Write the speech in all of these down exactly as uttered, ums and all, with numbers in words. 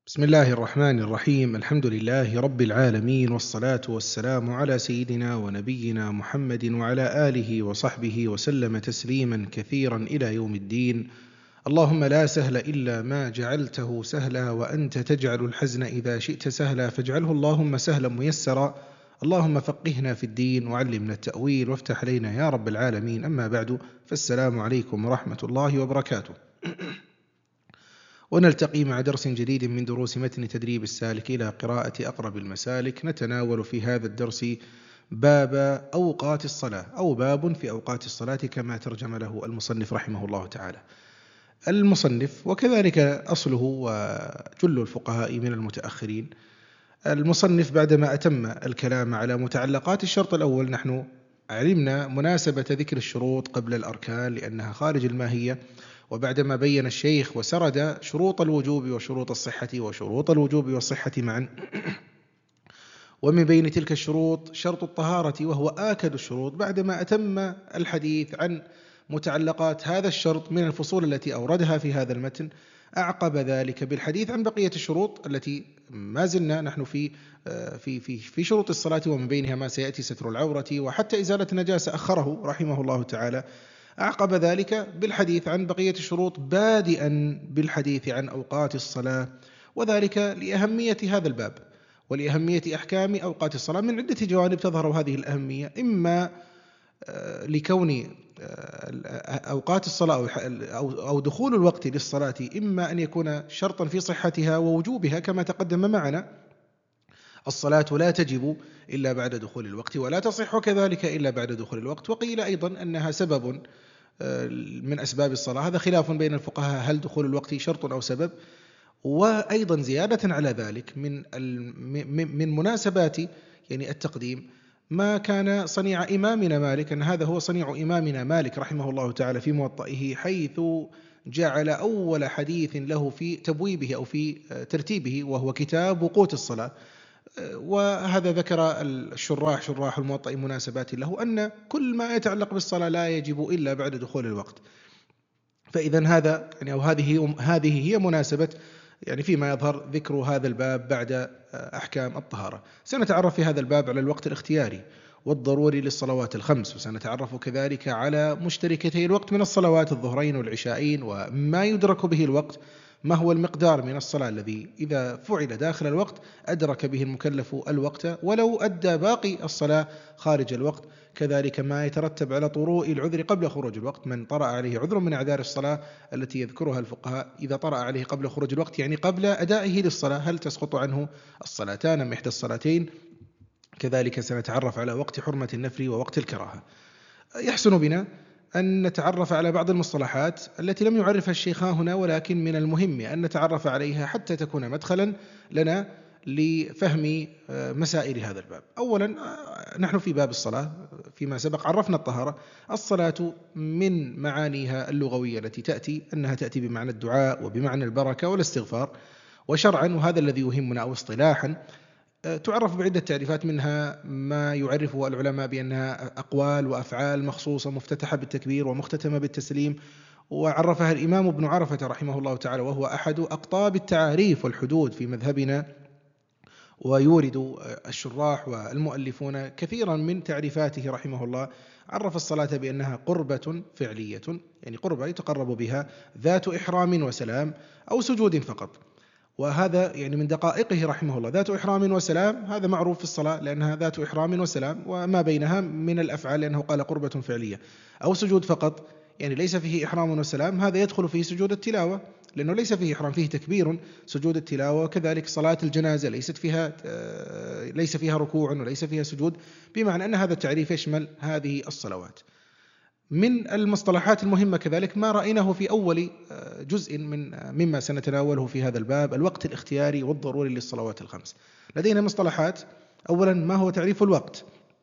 بسم الله الرحمن الرحيم. الحمد لله رب العالمين، والصلاة والسلام على سيدنا ونبينا محمد وعلى آله وصحبه وسلم تسليما كثيرا إلى يوم الدين. اللهم لا سهل إلا ما جعلته سهلا، وأنت تجعل الحزن إذا شئت سهلا، فاجعله اللهم سهلا ميسرا. اللهم فقهنا في الدين وعلمنا التأويل وافتح علينا يا رب العالمين. أما بعد، فالسلام عليكم ورحمة الله وبركاته. ونلتقي مع درس جديد من دروس متن تدريب السالك إلى قراءة أقرب المسالك. نتناول في هذا الدرس باب أوقات الصلاة، أو باب في أوقات الصلاة كما ترجم له المصنف رحمه الله تعالى. المصنف وكذلك أصله وجل الفقهاء من المتأخرين، المصنف بعدما أتم الكلام على متعلقات الشرط الأول، نحن علمنا مناسبة ذكر الشروط قبل الأركان لأنها خارج الماهية، وبعدما بين الشيخ وسرد شروط الوجوب وشروط الصحة وشروط الوجوب والصحة معا، ومن بين تلك الشروط شرط الطهارة وهو آكد الشروط، بعدما أتم الحديث عن متعلقات هذا الشرط من الفصول التي أوردها في هذا المتن، أعقب ذلك بالحديث عن بقية الشروط التي ما زلنا نحن في في في في شروط الصلاة، ومن بينها ما سيأتي ستر العورة وحتى إزالة النجاسة أخره رحمه الله تعالى. أعقب ذلك بالحديث عن بقية الشروط، بادئا بالحديث عن أوقات الصلاة، وذلك لأهمية هذا الباب ولأهمية أحكام أوقات الصلاة من عدة جوانب تظهر هذه الأهمية، إما لكون أوقات الصلاة أو دخول الوقت للصلاة إما أن يكون شرطا في صحتها ووجوبها كما تقدم معنا. الصلاة لا تجب إلا بعد دخول الوقت، ولا تصح كذلك إلا بعد دخول الوقت. وقيل أيضا أنها سبب من أسباب الصلاة، هذا خلاف بين الفقهاء هل دخول الوقت شرط أو سبب. وأيضا زيادة على ذلك من من مناسبات يعني التقديم ما كان صنيع إمامنا مالك، أن هذا هو صنيع إمامنا مالك رحمه الله تعالى في موطئه، حيث جعل أول حديث له في تبويبه أو في ترتيبه وهو كتاب وقوت الصلاة. وهذا ذكر الشراح شراح الموطئ مناسبات له أن كل ما يتعلق بالصلاة لا يجب إلا بعد دخول الوقت. فإذا هذا يعني أو هذه هذه هي مناسبة يعني فيما يظهر ذكر هذا الباب بعد أحكام الطهارة. سنتعرف في هذا الباب على الوقت الاختياري والضروري للصلوات الخمس، وسنتعرف كذلك على مشتركتي الوقت من الصلوات الظهرين والعشاءين، وما يدرك به الوقت، ما هو المقدار من الصلاة الذي إذا فعل داخل الوقت أدرك به المكلف الوقت ولو أدى باقي الصلاة خارج الوقت. كذلك ما يترتب على طروء العذر قبل خروج الوقت، من طرأ عليه عذر من أعذار الصلاة التي يذكرها الفقهاء، إذا طرأ عليه قبل خروج الوقت يعني قبل أدائه للصلاة، هل تسقط عنه الصلاتان أم إحدى الصلاتين؟ كذلك سنتعرف على وقت حرمة النفل ووقت الكراهة. يحسن بنا أن نتعرف على بعض المصطلحات التي لم يعرفها الشيخ هنا، ولكن من المهم أن نتعرف عليها حتى تكون مدخلا لنا لفهم مسائل هذا الباب. أولا، نحن في باب الصلاة فيما سبق عرفنا الطهارة. الصلاة من معانيها اللغوية التي تأتي أنها تأتي بمعنى الدعاء وبمعنى البركة والاستغفار، وشرعا وهذا الذي يهمنا أو اصطلاحا تعرف بعدة تعريفات، منها ما يعرفه العلماء بأنها أقوال وأفعال مخصوصة مفتتحة بالتكبير ومختتمة بالتسليم، وعرفها الإمام ابن عرفة رحمه الله تعالى وهو أحد أقطاب التعاريف والحدود في مذهبنا. ويورد الشراح والمؤلفون كثيرا من تعريفاته رحمه الله. عرف الصلاة بأنها قربة فعلية، يعني قربة يتقرب بها، ذات إحرام وسلام أو سجود فقط. وهذا يعني من دقائقه رحمه الله، ذات إحرام وسلام هذا معروف في الصلاة لأنها ذات إحرام وسلام، وما بينها من الأفعال لأنه قال قربة فعلية. أو سجود فقط يعني ليس فيه إحرام وسلام، هذا يدخل فيه سجود التلاوة لأنه ليس فيه إحرام، فيه تكبير سجود التلاوة. وكذلك صلاة الجنازة ليست فيها ليس فيها ركوع وليس فيها سجود، بمعنى أن هذا التعريف يشمل هذه الصلوات. من المصطلحات المهمة كذلك ما رأيناه في أول جزء من مما سنتناوله في هذا الباب، الوقت الاختياري والضروري للصلوات الخمس. لدينا مصطلحات. أولا، ما هو تعريف الوقت؟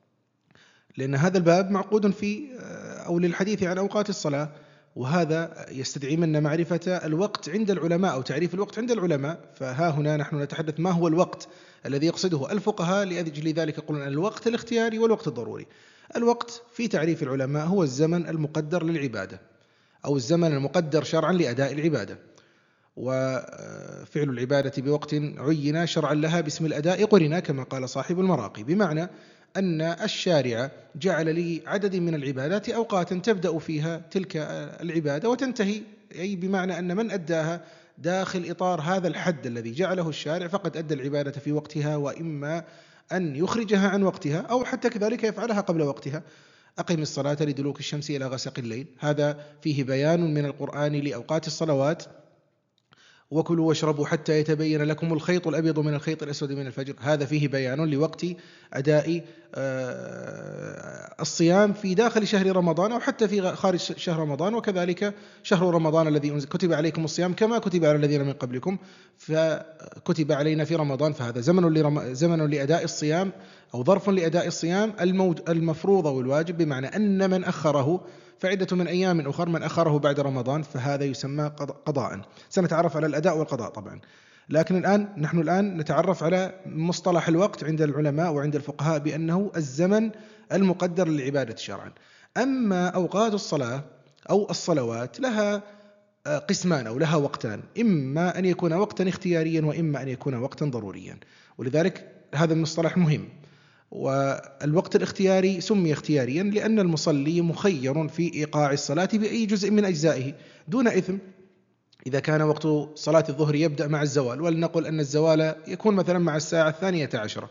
لأن هذا الباب معقود في أو للحديث عن أوقات الصلاة، وهذا يستدعي منا معرفة الوقت عند العلماء أو تعريف الوقت عند العلماء. فها هنا نحن نتحدث ما هو الوقت الذي يقصده الفقهاء، لأجل ذلك يقولون الوقت الاختياري والوقت الضروري. الوقت في تعريف العلماء هو الزمن المقدر للعبادة أو الزمن المقدر شرعا لأداء العبادة. وفعل العبادة بوقت عين شرعا لها باسم الأداء قرنا كما قال صاحب المراقي، بمعنى أن الشارع جعل لعدد من العبادات أوقاتا تبدأ فيها تلك العبادة وتنتهي، أي بمعنى أن من أداها داخل إطار هذا الحد الذي جعله الشارع فقد أدى العبادة في وقتها، وإما أن يخرجها عن وقتها أو حتى كذلك يفعلها قبل وقتها. أقم الصلاة لدلوك الشمس إلى غسق الليل، هذا فيه بيان من القرآن لأوقات الصلوات. وكلوا واشربوا حتى يتبين لكم الخيط الأبيض من الخيط الأسود من الفجر، هذا فيه بيان لوقت أداء الصيام في داخل شهر رمضان أو حتى في خارج شهر رمضان. وكذلك شهر رمضان الذي كتب عليكم الصيام كما كتب على الذين من قبلكم، فكتب علينا في رمضان، فهذا زمن لرم... زمن لأداء الصيام أو ظرف لأداء الصيام الموج... المفروض والواجب، بمعنى أن من أخره فعدة من أيام أخر، من أخره بعد رمضان فهذا يسمى قضاء. سنتعرف على الأداء والقضاء طبعا، لكن الآن نحن الآن نتعرف على مصطلح الوقت عند العلماء وعند الفقهاء بأنه الزمن المقدر للعبادة شرعا. أما أوقات الصلاة أو الصلوات لها قسمان أو لها وقتان، إما أن يكون وقتا اختياريا وإما أن يكون وقتا ضروريا، ولذلك هذا المصطلح مهم. والوقت الاختياري سمي اختياريا لأن المصلي مخير في إيقاع الصلاة بأي جزء من أجزائه دون إثم. إذا كان وقت صلاة الظهر يبدأ مع الزوال، ولنقل أن الزوال يكون مثلا مع الساعة الثانية عشرة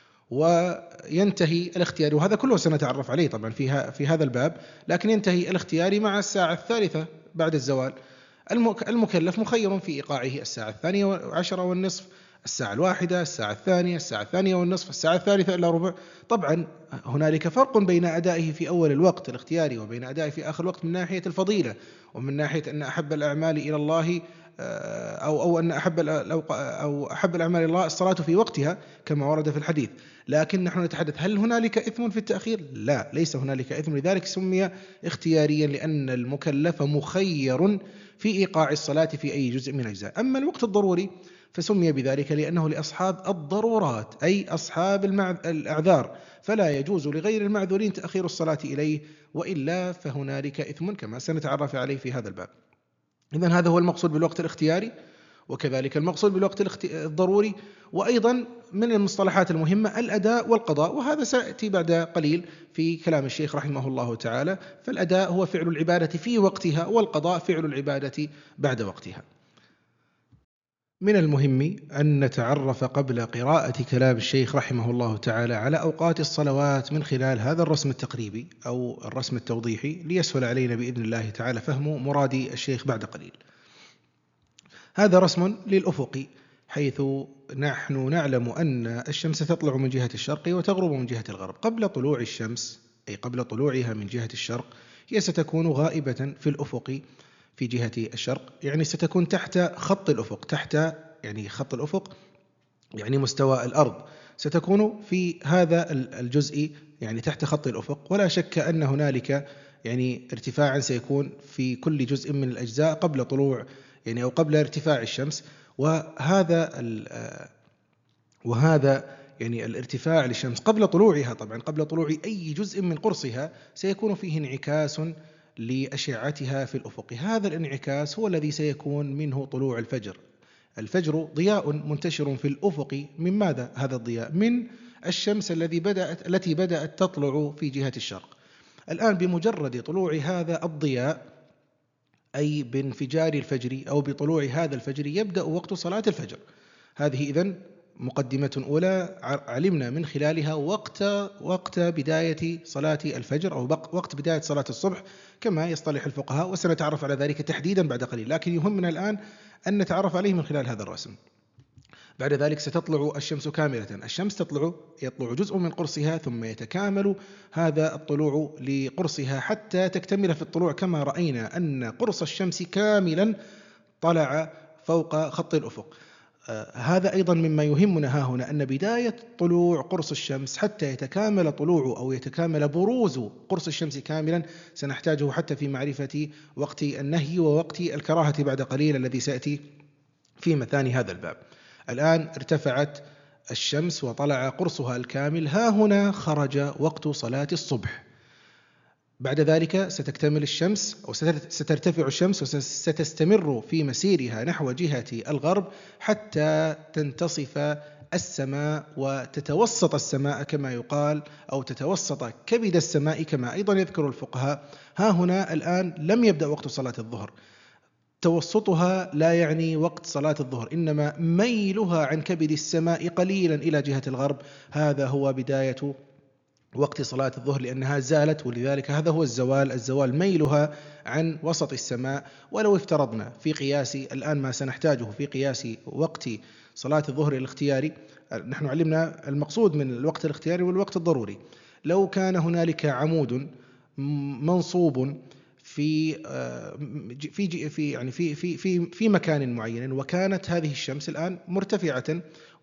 وينتهي الاختياري، وهذا كله سنتعرف عليه طبعا في, في هذا الباب، لكن ينتهي الاختياري مع الساعة الثالثة بعد الزوال، المكلف مخير في إيقاعه الساعة الثانية عشرة والنصف، الساعة الواحدة، الساعة الثانية، الساعة الثانية والنصف، الساعة الثالثة إلا ربع. طبعا هنالك فرق بين أدائه في أول الوقت الاختياري وبين أدائه في آخر الوقت من ناحية الفضيلة، ومن ناحية أن أحب الأعمال إلى الله أو أو أن أحب أو أحب الأعمال إلى الله الصلاة في وقتها كما ورد في الحديث. لكن نحن نتحدث هل هنالك إثم في التأخير؟ لا، ليس هنالك إثم، لذلك سمي اختياريا لأن المكلف مخير في إيقاع الصلاة في أي جزء من أجزاء. أما الوقت الضروري فسمي بذلك لأنه لأصحاب الضرورات، أي أصحاب الأعذار، فلا يجوز لغير المعذورين تأخير الصلاة إليه، وإلا فهنالك إثم كما سنتعرف عليه في هذا الباب. إذن هذا هو المقصود بالوقت الاختياري، وكذلك المقصود بالوقت الضروري. وأيضا من المصطلحات المهمة الأداء والقضاء، وهذا سيأتي بعد قليل في كلام الشيخ رحمه الله تعالى. فالأداء هو فعل العبادة في وقتها، والقضاء فعل العبادة بعد وقتها. من المهم أن نتعرف قبل قراءة كلام الشيخ رحمه الله تعالى على أوقات الصلوات من خلال هذا الرسم التقريبي أو الرسم التوضيحي، ليسهل علينا بإذن الله تعالى فهم مراد الشيخ بعد قليل. هذا رسم للأفق، حيث نحن نعلم أن الشمس تطلع من جهة الشرق وتغرب من جهة الغرب. قبل طلوع الشمس، أي قبل طلوعها من جهة الشرق، هي ستكون غائبة في الأفق في جهة الشرق، يعني ستكون تحت خط الأفق، تحت يعني خط الأفق يعني مستوى الأرض، ستكون في هذا الجزء يعني تحت خط الأفق. ولا شك أن هنالك يعني ارتفاعا سيكون في كل جزء من الأجزاء قبل طلوع يعني أو قبل ارتفاع الشمس، وهذا وهذا يعني الارتفاع للشمس قبل طلوعها، طبعا قبل طلوع أي جزء من قرصها سيكون فيه انعكاس لأشعتها في الأفق. هذا الانعكاس هو الذي سيكون منه طلوع الفجر. الفجر ضياء منتشر في الأفق، من ماذا هذا الضياء؟ من الشمس الذي بدأت التي بدأت تطلع في جهة الشرق. الآن بمجرد طلوع هذا الضياء، أي بانفجار الفجر أو بطلوع هذا الفجر، يبدأ وقت صلاة الفجر. هذه إذن مقدمة أولى علمنا من خلالها وقت وقت بداية صلاة الفجر أو وقت بداية صلاة الصبح كما يصطلح الفقهاء، وسنتعرف على ذلك تحديدا بعد قليل، لكن يهمنا الآن أن نتعرف عليه من خلال هذا الرسم. بعد ذلك ستطلع الشمس كاملة، الشمس تطلع يطلع جزء من قرصها ثم يتكامل هذا الطلوع لقرصها حتى تكتمل في الطلوع، كما رأينا أن قرص الشمس كاملا طلع فوق خط الأفق. آه هذا أيضا مما يهمنا ها هنا، أن بداية طلوع قرص الشمس حتى يتكامل طلوعه أو يتكامل بروز قرص الشمس كاملا سنحتاجه حتى في معرفة وقت النهي ووقت الكراهة بعد قليل الذي سيأتي في مثاني هذا الباب. الآن ارتفعت الشمس وطلع قرصها الكامل، ها هنا خرج وقت صلاة الصبح. بعد ذلك ستكتمل الشمس أو سترتفع الشمس وستستمر في مسيرها نحو جهة الغرب حتى تنتصف السماء وتتوسط السماء كما يقال، أو تتوسط كبد السماء كما أيضا يذكر الفقهاء. ها هنا الآن لم يبدأ وقت صلاة الظهر، توسطها لا يعني وقت صلاة الظهر، إنما ميلها عن كبد السماء قليلا إلى جهة الغرب، هذا هو بداية وقت صلاة الظهر، لأنها زالت، ولذلك هذا هو الزوال. الزوال ميلها عن وسط السماء. ولو افترضنا في قياس الآن ما سنحتاجه في قياس وقت صلاة الظهر الاختياري، نحن علمنا المقصود من الوقت الاختياري والوقت الضروري. لو كان هنالك عمود منصوب في في في يعني في في في في مكان معين، وكانت هذه الشمس الآن مرتفعة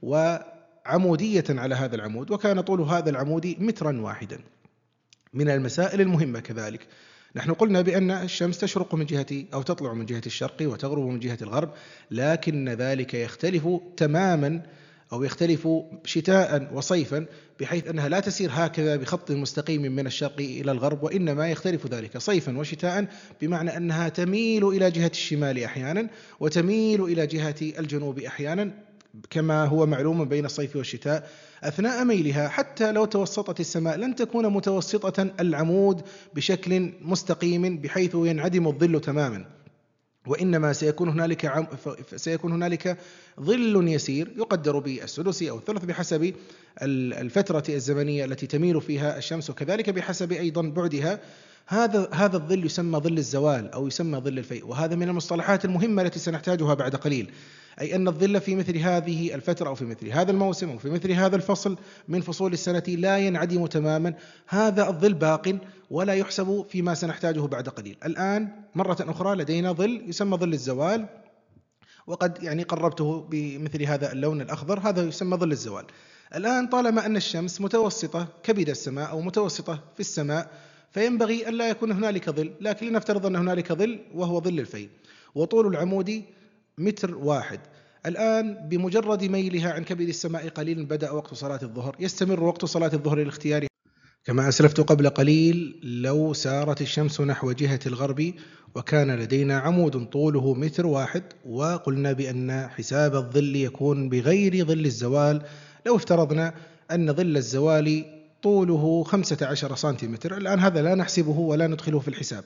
وعمودية على هذا العمود، وكان طول هذا العمود مترا واحدا. من المسائل المهمة كذلك، نحن قلنا بأن الشمس تشرق من جهة أو تطلع من جهة الشرق وتغرب من جهة الغرب، لكن ذلك يختلف تماما أو يختلف شتاء وصيفا، بحيث أنها لا تسير هكذا بخط مستقيم من الشرق إلى الغرب، وإنما يختلف ذلك صيفا وشتاء، بمعنى أنها تميل إلى جهة الشمال أحيانا وتميل إلى جهة الجنوب أحيانا، كما هو معلوم بين الصيف والشتاء. أثناء ميلها حتى لو توسطت السماء لن تكون متوسطة العمود بشكل مستقيم بحيث ينعدم الظل تماما، وإنما سيكون هنالك عم سيكون هنالك ظل يسير يقدر بالسدس أو الثلث بحسب الفترة الزمنية التي تميل فيها الشمس، وكذلك بحسب أيضا بعدها. هذا هذا الظل يسمى ظل الزوال أو يسمى ظل الفيء، وهذا من المصطلحات المهمة التي سنحتاجها بعد قليل، أي أن الظل في مثل هذه الفترة أو في مثل هذا الموسم أو في مثل هذا الفصل من فصول السنة لا ينعدم تماما، هذا الظل باق ولا يحسب فيما سنحتاجه بعد قليل. الآن مرة أخرى لدينا ظل يسمى ظل الزوال، وقد يعني قربته بمثل هذا اللون الأخضر، هذا يسمى ظل الزوال. الآن طالما أن الشمس متوسطة كبد السماء أو متوسطة في السماء، فينبغي أن لا يكون هنالك ظل، لكن لنفترض أن هنالك ظل وهو ظل الفيء، وطول العمود متر واحد. الآن بمجرد ميلها عن كبد السماء قليلا بدأ وقت صلاة الظهر. يستمر وقت صلاة الظهر الاختياري كما أسلفت قبل قليل لو سارت الشمس نحو جهة الغرب وكان لدينا عمود طوله متر واحد، وقلنا بأن حساب الظل يكون بغير ظل الزوال. لو افترضنا أن ظل الزوال طوله خمسة عشر سنتيمتر، الآن هذا لا نحسبه ولا ندخله في الحساب.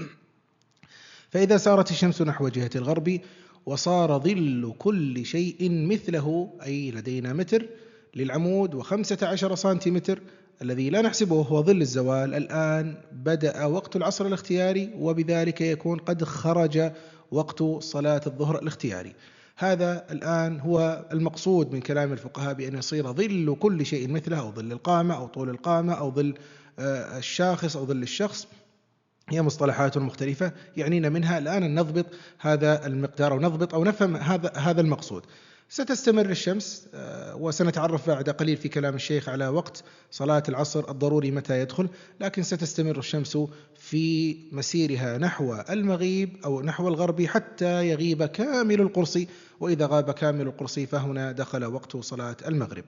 فإذا سارت الشمس نحو جهة الغرب وصار ظل كل شيء مثله، أي لدينا متر للعمود وخمسة عشر سنتيمتر الذي لا نحسبه هو ظل الزوال، الآن بدأ وقت العصر الاختياري، وبذلك يكون قد خرج وقت صلاة الظهر الاختياري. هذا الآن هو المقصود من كلام الفقهاء، بأن يصير ظل كل شيء مثله، أو ظل القامة أو طول القامة أو ظل الشاخص أو ظل الشخص. هي مصطلحات مختلفة يعنينا منها الآن أن نضبط هذا المقدار أو نضبط أو نفهم هذا هذا المقصود. ستستمر الشمس، وسنتعرف بعد قليل في كلام الشيخ على وقت صلاة العصر الضروري متى يدخل، لكن ستستمر الشمس في مسيرها نحو المغيب أو نحو الغرب حتى يغيب كامل القرص، وإذا غاب كامل القرص فهنا دخل وقت صلاة المغرب.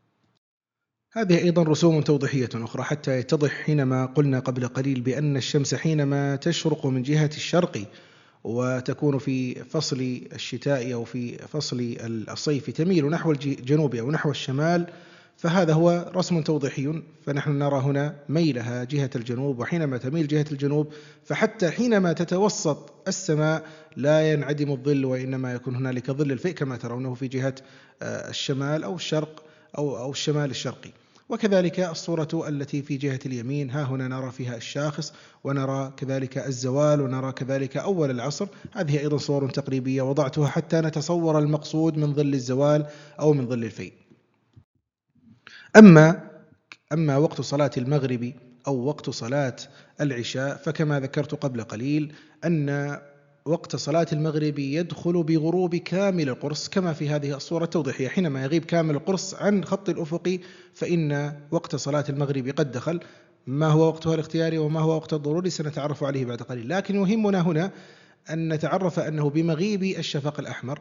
هذه أيضا رسوم توضيحية أخرى حتى يتضح حينما قلنا قبل قليل بأن الشمس حينما تشرق من جهة الشرق وتكون في فصل الشتاء أو في فصل الصيف تميل نحو الجنوب أو نحو الشمال، فهذا هو رسم توضيحي. فنحن نرى هنا ميلها جهة الجنوب، وحينما تميل جهة الجنوب فحتى حينما تتوسط السماء لا ينعدم الظل، وإنما يكون هنالك ظل الفيء كما ترونه في جهة الشمال أو الشرق أو أو الشمال الشرقي. وكذلك الصورة التي في جهة اليمين، ها هنا نرى فيها الشاخص، ونرى كذلك الزوال، ونرى كذلك أول العصر. هذه أيضا صور تقريبية وضعتها حتى نتصور المقصود من ظل الزوال أو من ظل الفيء. أما أما وقت صلاة المغرب أو وقت صلاة العشاء، فكما ذكرت قبل قليل أن وقت صلاة المغرب يدخل بغروب كامل القرص كما في هذه الصورة التوضيحية. حينما يغيب كامل القرص عن خط الأفق فإن وقت صلاة المغرب قد دخل. ما هو وقتها الاختياري وما هو وقت الضروري سنتعرف عليه بعد قليل، لكن يهمنا هنا أن نتعرف أنه بمغيب الشفق الأحمر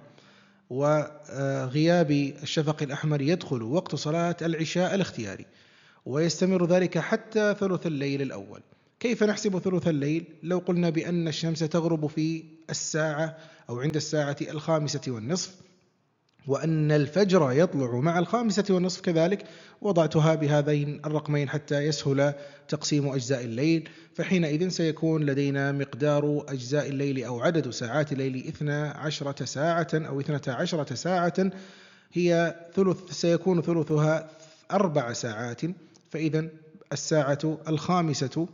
وغياب الشفق الأحمر يدخل وقت صلاة العشاء الاختياري، ويستمر ذلك حتى ثلث الليل الأول. كيف نحسب ثلث الليل؟ لو قلنا بأن الشمس تغرب في الساعة أو عند الساعة الخامسة والنصف، وأن الفجر يطلع مع الخامسة والنصف كذلك، وضعتها بهذين الرقمين حتى يسهل تقسيم أجزاء الليل، فحينئذ سيكون لدينا مقدار أجزاء الليل أو عدد ساعات الليل اثنا عشرة ساعة أو اثنتا عشرة ساعة، هي ثلث سيكون ثلثها أربع ساعات. فإذا الساعة الخامسة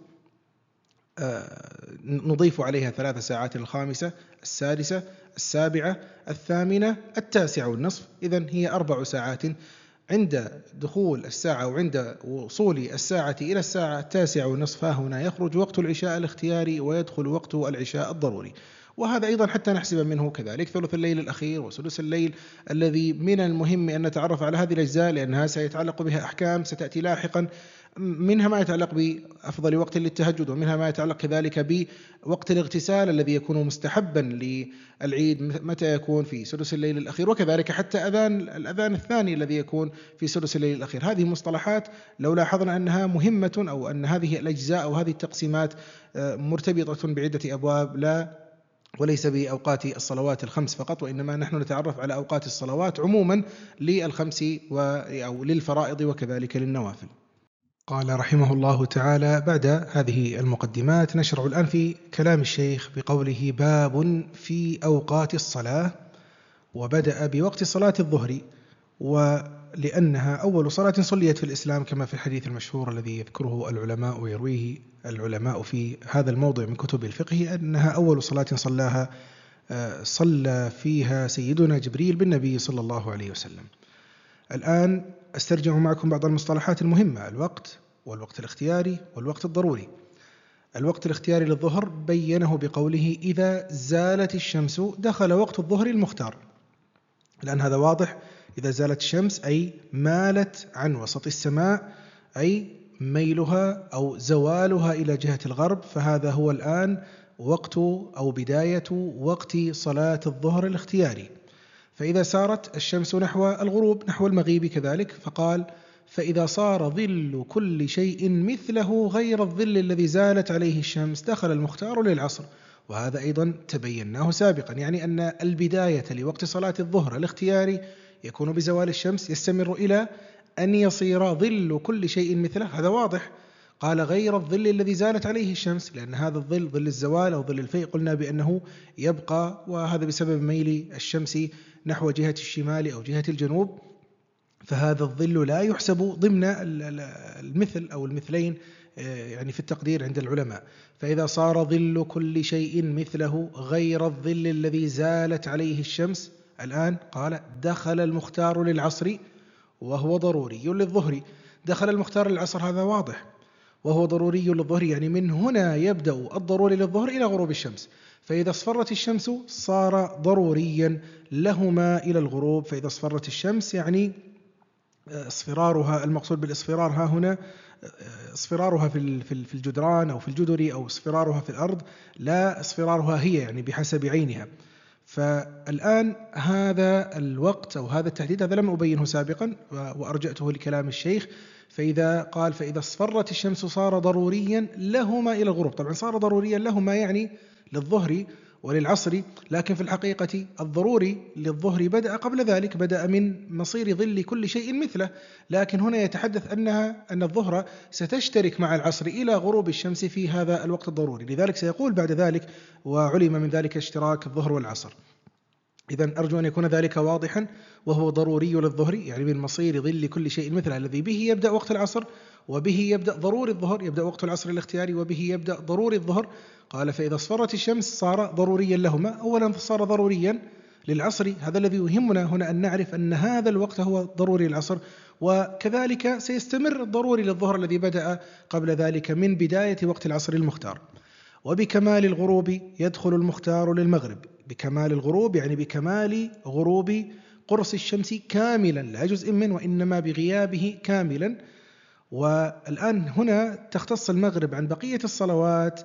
نضيف عليها ثلاث ساعات، الخامسة، السادسة، السابعة، الثامنة، التاسعة والنصف، إذن هي أربع ساعات. عند دخول الساعة وعند وصول الساعة إلى الساعة التاسعة والنصف هنا يخرج وقت العشاء الاختياري ويدخل وقت العشاء الضروري. وهذا أيضا حتى نحسب منه كذلك ثلث الليل الأخير وسدس الليل، الذي من المهم أن نتعرف على هذه الأجزاء لأنها سيتعلق بها أحكام ستأتي لاحقا، منها ما يتعلق بأفضل وقت للتهجد، ومنها ما يتعلق كذلك بوقت الاغتسال الذي يكون مستحبا للعيد متى يكون في سدس الليل الأخير، وكذلك حتى أذان الأذان الثاني الذي يكون في سدس الليل الأخير. هذه مصطلحات لو لاحظنا أنها مهمة، أو أن هذه الأجزاء أو هذه التقسيمات مرتبطة بعدة أبواب، لا وليس بأوقات الصلوات الخمس فقط، وإنما نحن نتعرف على أوقات الصلوات عموما للخمس أو للفرائض وكذلك للنوافل. قال رحمه الله تعالى: بعد هذه المقدمات نشرع الآن في كلام الشيخ بقوله: باب في أوقات الصلاة. وبدأ بوقت صلاة الظهر، ولأنها أول صلاة صليت في الإسلام كما في الحديث المشهور الذي يذكره العلماء ويرويه العلماء في هذا الموضع من كتب الفقه، أنها أول صلاة صلاها صلى فيها سيدنا جبريل بالنبي صلى الله عليه وسلم. الآن أسترجع معكم بعض المصطلحات المهمة: الوقت، والوقت الاختياري، والوقت الضروري. الوقت الاختياري للظهر بينه بقوله: إذا زالت الشمس دخل وقت الظهر المختار. الآن هذا واضح، إذا زالت الشمس أي مالت عن وسط السماء، أي ميلها أو زوالها إلى جهة الغرب، فهذا هو الآن وقت أو بداية وقت صلاة الظهر الاختياري. فإذا سارت الشمس نحو الغروب نحو المغيب كذلك، فقال: فإذا صار ظل كل شيء مثله غير الظل الذي زالت عليه الشمس دخل المختار للعصر. وهذا أيضا تبيناه سابقا، يعني أن البداية لوقت صلاة الظهر الاختياري يكون بزوال الشمس يستمر إلى أن يصير ظل كل شيء مثله. هذا واضح. قال: غير الظل الذي زالت عليه الشمس، لأن هذا الظل ظل الزوال أو ظل الفيء قلنا بأنه يبقى، وهذا بسبب ميل الشمس نحو جهة الشمال أو جهة الجنوب، فهذا الظل لا يحسب ضمن المثل أو المثلين يعني في التقدير عند العلماء. فإذا صار ظل كل شيء مثله غير الظل الذي زالت عليه الشمس، الآن قال: دخل المختار للعصر وهو ضروري للظهر. دخل المختار للعصر، هذا واضح، وهو ضروري للظهر، يعني من هنا يبدأ الضروري للظهر إلى غروب الشمس. فإذا اصفرت الشمس صار ضروريا لهما إلى الغروب. فإذا اصفرت الشمس يعني اصفرارها، المقصود بالاصفرار ها هنا اصفرارها في في الجدران أو في الجدر، أو اصفرارها في الأرض، لا اصفرارها هي يعني بحسب عينها. فالآن هذا الوقت أو هذا التحديد هذا لم أبينه سابقا وأرجأته لكلام الشيخ. فإذا قال: فإذا اصفرت الشمس صار ضروريا لهما إلى الغروب. طبعا صار ضروريا لهما يعني للظهر وللعصر، لكن في الحقيقة الضروري للظهر بدأ قبل ذلك، بدأ من مصير ظل كل شيء مثله، لكن هنا يتحدث أنها أن الظهر ستشترك مع العصر إلى غروب الشمس في هذا الوقت الضروري، لذلك سيقول بعد ذلك: وعلم من ذلك اشتراك الظهر والعصر. إذن أرجو أن يكون ذلك واضحا. وهو ضروري للظهر يعني من مصير ظل كل شيء مثله، الذي به يبدأ وقت العصر وبه يبدأ ضروري الظهر، يبدأ وقت العصر الاختياري وبه يبدأ ضروري الظهر. قال: فإذا اصفرت الشمس صار ضروريا لهما. أولا صار ضروريا للعصر، هذا الذي يهمنا هنا أن نعرف أن هذا الوقت هو ضروري العصر، وكذلك سيستمر الضروري للظهر الذي بدأ قبل ذلك من بداية وقت العصر المختار. وبكمال الغروب يدخل المختار للمغرب. بكمال الغروب يعني بكمال غروب قرص الشمس كاملا، لا جزء منه، وإنما بغيابه كاملا. والآن هنا تختص المغرب عن بقية الصلوات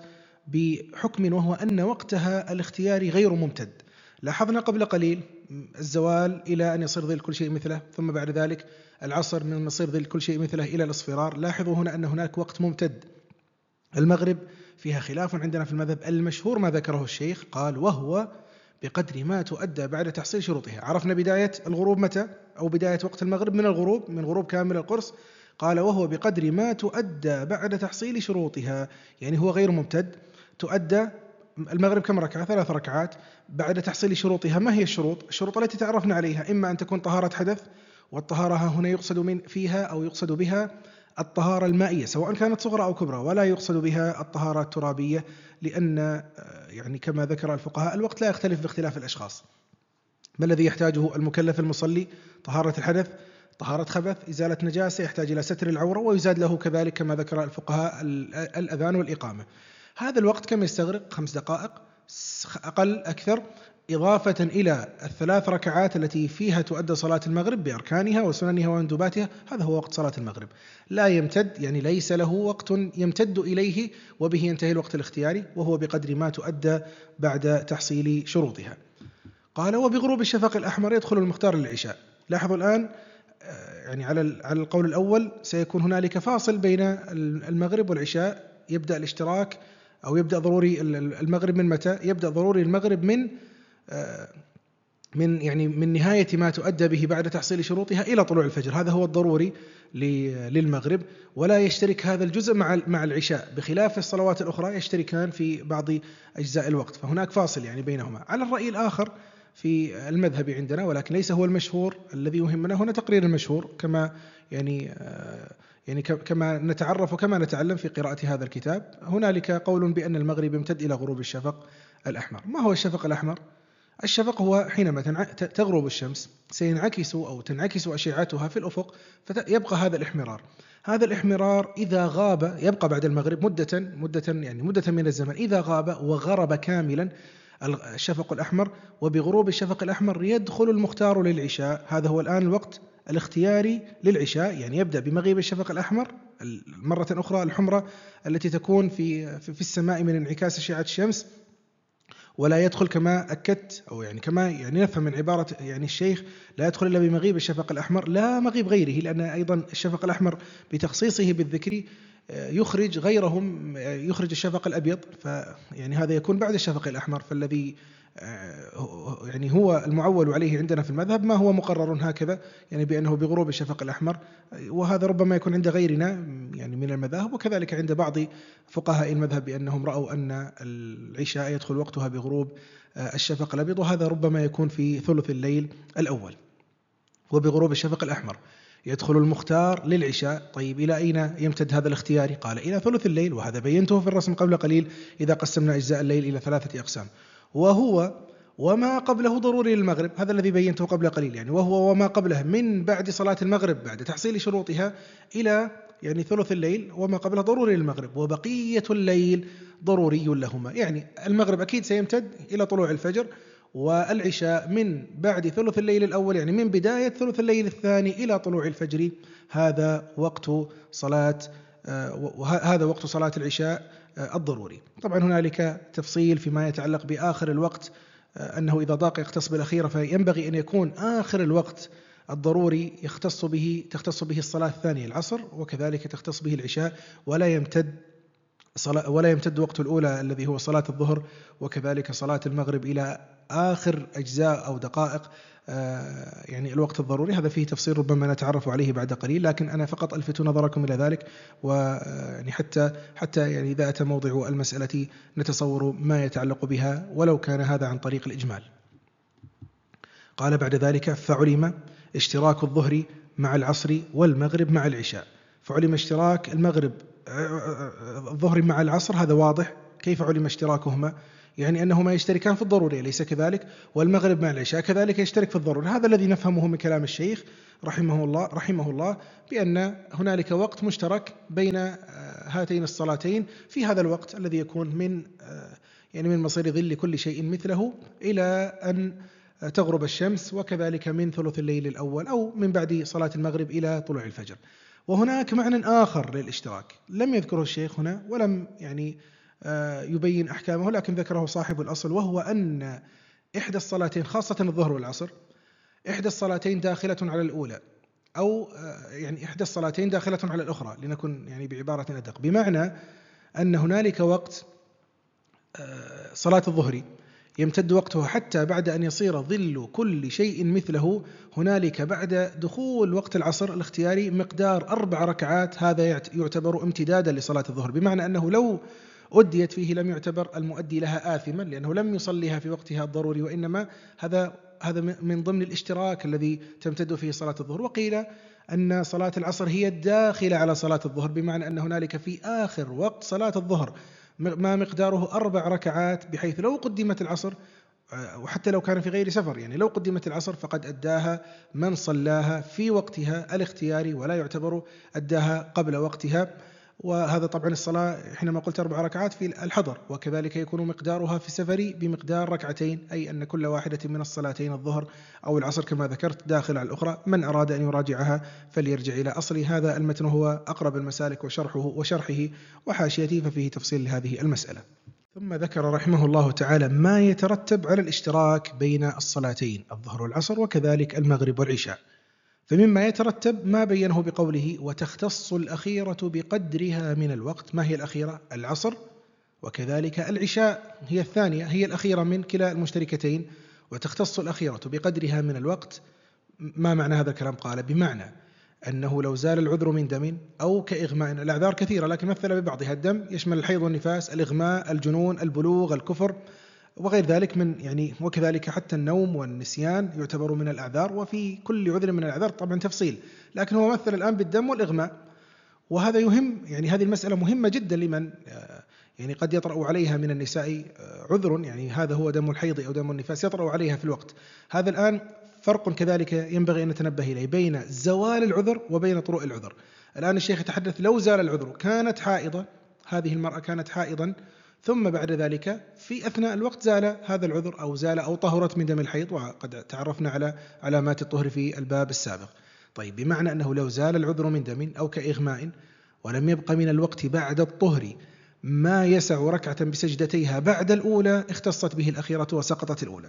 بحكم، وهو أن وقتها الاختياري غير ممتد. لاحظنا قبل قليل الزوال إلى أن يصير ظل كل شيء مثله، ثم بعد ذلك العصر من يصير ظل كل شيء مثله إلى الاصفرار. لاحظوا هنا أن هناك وقت ممتد، المغرب فيها خلاف عندنا في المذهب. المشهور ما ذكره الشيخ، قال وهو بقدر ما تؤدى بعد تحصيل شروطها. عرفنا بداية الغروب متى، أو بداية وقت المغرب من الغروب، من غروب كامل القرص. قال وهو بقدر ما تؤدى بعد تحصيل شروطها، يعني هو غير ممتد. تؤدى المغرب كم ركعة؟ ثلاث ركعات بعد تحصيل شروطها. ما هي الشروط؟ الشروط التي تعرفنا عليها، إما أن تكون طهارة حدث، والطهارة هنا يقصد من فيها أو يقصد بها الطهارة المائية سواء كانت صغرى أو كبرى، ولا يقصد بها الطهارة الترابية، لأن يعني كما ذكر الفقهاء الوقت لا يختلف باختلاف الأشخاص. ما الذي يحتاجه المكلف المصلي؟ طهارة الحدث، طهارة خبث، إزالة نجاسة، يحتاج إلى ستر العورة، ويزاد له كذلك كما ذكر الفقهاء الأذان والإقامة. هذا الوقت كم يستغرق؟ خمس دقائق أقل أكثر، إضافة إلى الثلاث ركعات التي فيها تؤدى صلاة المغرب بأركانها وسننها ومندوباتها. هذا هو وقت صلاة المغرب، لا يمتد، يعني ليس له وقت يمتد إليه وبه ينتهي الوقت الاختياري، وهو بقدر ما تؤدى بعد تحصيل شروطها. قال وبغروب الشفق الأحمر يدخل المختار للعشاء. لاحظوا الآن يعني على على القول الأول سيكون هنالك فاصل بين المغرب والعشاء. يبدأ الاشتراك أو يبدأ ضروري المغرب من متى؟ يبدأ ضروري المغرب من من يعني من نهاية ما تؤدى به بعد تحصيل شروطها إلى طلوع الفجر. هذا هو الضروري للمغرب، ولا يشترك هذا الجزء مع مع العشاء، بخلاف الصلوات الأخرى يشتركان في بعض أجزاء الوقت، فهناك فاصل يعني بينهما. على الرأي الآخر في المذهب عندنا، ولكن ليس هو المشهور، الذي يهمنا هنا تقرير المشهور كما يعني يعني كما نتعرف وكما نتعلم في قراءة هذا الكتاب. هنالك قول بأن المغرب يمتد إلى غروب الشفق الأحمر. ما هو الشفق الأحمر؟ الشفق هو حينما تغرب الشمس سينعكس أو تنعكس أشعتها في الأفق، فيبقى هذا الإحمرار. هذا الإحمرار إذا غاب يبقى بعد المغرب مدة مدة يعني مدة من الزمن. إذا غاب وغرب كاملا الشفق الأحمر، وبغروب الشفق الأحمر يدخل المختار للعشاء. هذا هو الآن الوقت الاختياري للعشاء، يعني يبدأ بمغيب الشفق الأحمر مرة أخرى الحمرة التي تكون في في السماء من انعكاس أشعة الشمس، ولا يدخل كما أكدت أو يعني كما يعني نفهم من عبارة يعني الشيخ لا يدخل إلا بمغيب الشفق الأحمر، لا مغيب غيره، لأن أيضا الشفق الأحمر بتخصيصه بالذكر يخرج غيرهم، يخرج الشفق الأبيض، فيعني هذا يكون بعد الشفق الأحمر. فالذي يعني هو المعول عليه عندنا في المذهب ما هو مقرر هكذا، يعني بأنه بغروب الشفق الأحمر، وهذا ربما يكون عند غيرنا يعني من المذاهب، وكذلك عند بعض فقهاء المذهب بأنهم رأوا أن العشاء يدخل وقتها بغروب الشفق الأبيض، وهذا ربما يكون في ثلث الليل الأول. وبغروب الشفق الأحمر يدخل المختار للعشاء. طيب إلى أين يمتد هذا الاختياري؟ قال إلى ثلث الليل، وهذا بينته في الرسم قبل قليل إذا قسمنا أجزاء الليل إلى ثلاثة أقسام. وهو وما قبله ضروري للمغرب، هذا الذي بينته قبل قليل، يعني وهو وما قبله من بعد صلاة المغرب بعد تحصيل شروطها إلى يعني ثلث الليل، وما قبله ضروري للمغرب، وبقية الليل ضروري لهما. يعني المغرب أكيد سيمتد إلى طلوع الفجر، والعشاء من بعد ثلث الليل الأول، يعني من بداية ثلث الليل الثاني إلى طلوع الفجر. هذا وقت صلاة وهذا وقت صلاة العشاء الضروري. طبعا هنالك تفصيل فيما يتعلق بآخر الوقت، أنه إذا ضاق يختص بالأخيرة، فينبغي أن يكون آخر الوقت الضروري يختص به تختص به الصلاة الثانية العصر، وكذلك تختص به العشاء، ولا يمتد صلاة ولا يمتد وقت الأولى الذي هو صلاة الظهر، وكذلك صلاة المغرب إلى آخر أجزاء أو دقائق يعني الوقت الضروري. هذا فيه تفصيل ربما نتعرف عليه بعد قليل، لكن أنا فقط ألفت نظركم إلى ذلك، ويعني حتى حتى يعني إذا أتى موضع المسألة نتصور ما يتعلق بها ولو كان هذا عن طريق الإجمال. قال بعد ذلك فعلم اشتراك الظهر مع العصر والمغرب مع العشاء. فعلم اشتراك المغرب الظهر مع العصر، هذا واضح. كيف علم اشتراكهما؟ يعني أنهما يشتركان في الضروري، ليس كذلك؟ والمغرب مع العشاء كذلك يشترك في الضروري. هذا الذي نفهمه من كلام الشيخ رحمه الله رحمه الله بأن هنالك وقت مشترك بين هاتين الصلاتين في هذا الوقت الذي يكون من يعني من مصير ظل كل شيء مثله إلى أن تغرب الشمس، وكذلك من ثلث الليل الأول أو من بعد صلاة المغرب إلى طلوع الفجر. وهناك معنى آخر للاشتراك لم يذكره الشيخ هنا ولم يعني يبين أحكامه، لكن ذكره صاحب الأصل، وهو أن إحدى الصلاتين خاصة الظهر والعصر، إحدى الصلاتين داخلة على الأولى، أو يعني إحدى الصلاتين داخلة على الأخرى، لنكن يعني بعبارة أدق، بمعنى أن هنالك وقت صلاة الظهر يمتد وقته حتى بعد أن يصير ظل كل شيء مثله، هنالك بعد دخول وقت العصر الاختياري مقدار أربع ركعات، هذا يعتبر امتدادا لصلاة الظهر، بمعنى أنه لو أديت فيه لم يعتبر المؤدي لها آثما لأنه لم يصليها في وقتها الضروري، وإنما هذا هذا من ضمن الاشتراك الذي تمتد فيه صلاة الظهر. وقيل أن صلاة العصر هي الداخلة على صلاة الظهر، بمعنى أن هنالك في آخر وقت صلاة الظهر ما مقداره أربع ركعات، بحيث لو قدمت العصر، وحتى لو كان في غير سفر، يعني لو قدمت العصر فقد أداها من صلاها في وقتها الاختياري ولا يعتبر أداها قبل وقتها. وهذا طبعا الصلاة حينما قلت أربع ركعات في الحضر، وكذلك يكون مقدارها في السفر بمقدار ركعتين، أي أن كل واحدة من الصلاتين الظهر أو العصر كما ذكرت داخل على الأخرى. من أراد أن يراجعها فليرجع إلى أصل هذا المتن، هو أقرب المسالك وشرحه وشرحه وحاشيته ففيه تفصيل لهذه المسألة. ثم ذكر رحمه الله تعالى ما يترتب على الاشتراك بين الصلاتين الظهر والعصر وكذلك المغرب والعشاء. فمما يترتب ما بينه بقوله وتختص الأخيرة بقدرها من الوقت. ما هي الأخيرة؟ العصر، وكذلك العشاء هي الثانية، هي الأخيرة من كلا المشتركتين. وتختص الأخيرة بقدرها من الوقت، ما معنى هذا الكلام؟ قال بمعنى أنه لو زال العذر من دم أو كإغماء، الأعذار كثيرة لكن مثل ببعضها، الدم يشمل الحيض والنفاس، الإغماء، الجنون، البلوغ، الكفر وغير ذلك من يعني، وكذلك حتى النوم والنسيان يعتبر من الأعذار، وفي كل عذر من الأعذار طبعا تفصيل، لكن هو مثل الآن بالدم والإغماء. وهذا يهم، يعني هذه المسألة مهمة جدا لمن يعني قد يطرأ عليها من النساء عذر، يعني هذا هو دم الحيض أو دم النفاس يطرأ عليها في الوقت. هذا الآن فرق كذلك ينبغي أن نتنبه إليه بين زوال العذر وبين طروء العذر. الآن الشيخ يتحدث لو زال العذر، كانت حائضة، هذه المرأة كانت حائضا، ثم بعد ذلك في أثناء الوقت زال هذا العذر أو زال أو طهرت من دم الحيض، وقد تعرفنا على علامات الطهر في الباب السابق. طيب، بمعنى أنه لو زال العذر من دم أو كإغماء ولم يبق من الوقت بعد الطهر ما يسع ركعة بسجدتيها بعد الأولى، اختصت به الأخيرة وسقطت الأولى.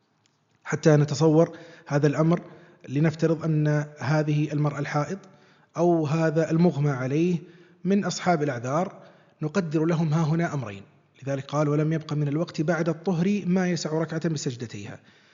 حتى نتصور هذا الأمر، لنفترض أن هذه المرأة الحائض أو هذا المغمى عليه من أصحاب الأعذار، نقدر لهم ها هنا أمرين، لذلك قال ولم يبق من الوقت بعد الطهر ما يسع ركعة بسجدتيها.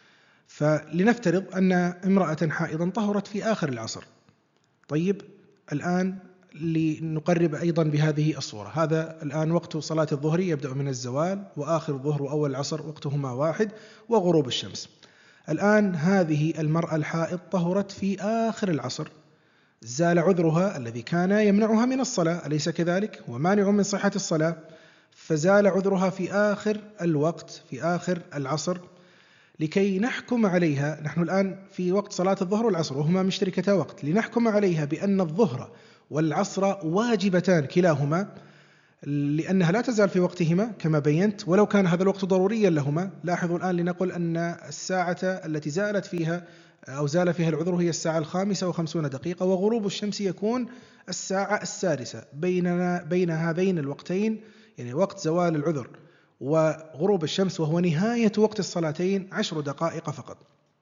فلنفترض أن امرأة حائضا طهرت في آخر العصر. طيب، الآن لنقرب أيضا بهذه الصورة، هذا الآن وقت صلاة الظهر يبدأ من الزوال، وآخر الظهر وأول العصر وقتهما واحد، وغروب الشمس. الآن هذه المرأة الحائض طهرت في آخر العصر، زال عذرها الذي كان يمنعها من الصلاة، أليس كذلك؟ ومانع من صحة الصلاة، فزال عذرها في آخر الوقت في آخر العصر. لكي نحكم عليها، نحن الآن في وقت صلاة الظهر والعصر وهما مشتركتا وقت، لنحكم عليها بأن الظهر والعصر واجبتان كلاهما، لأنها لا تزال في وقتهما كما بينت، ولو كان هذا الوقت ضروريا لهما. لاحظوا الآن لنقل أن الساعة التي زالت فيها أو زال فيها العذر هي الساعة الخامسة وخمسون دقيقة، وغروب الشمس يكون الساعة السادسة. بيننا بين هذين الوقتين، يعني وقت زوال العذر وغروب الشمس وهو نهاية وقت الصلاتين، عشر دقائق فقط.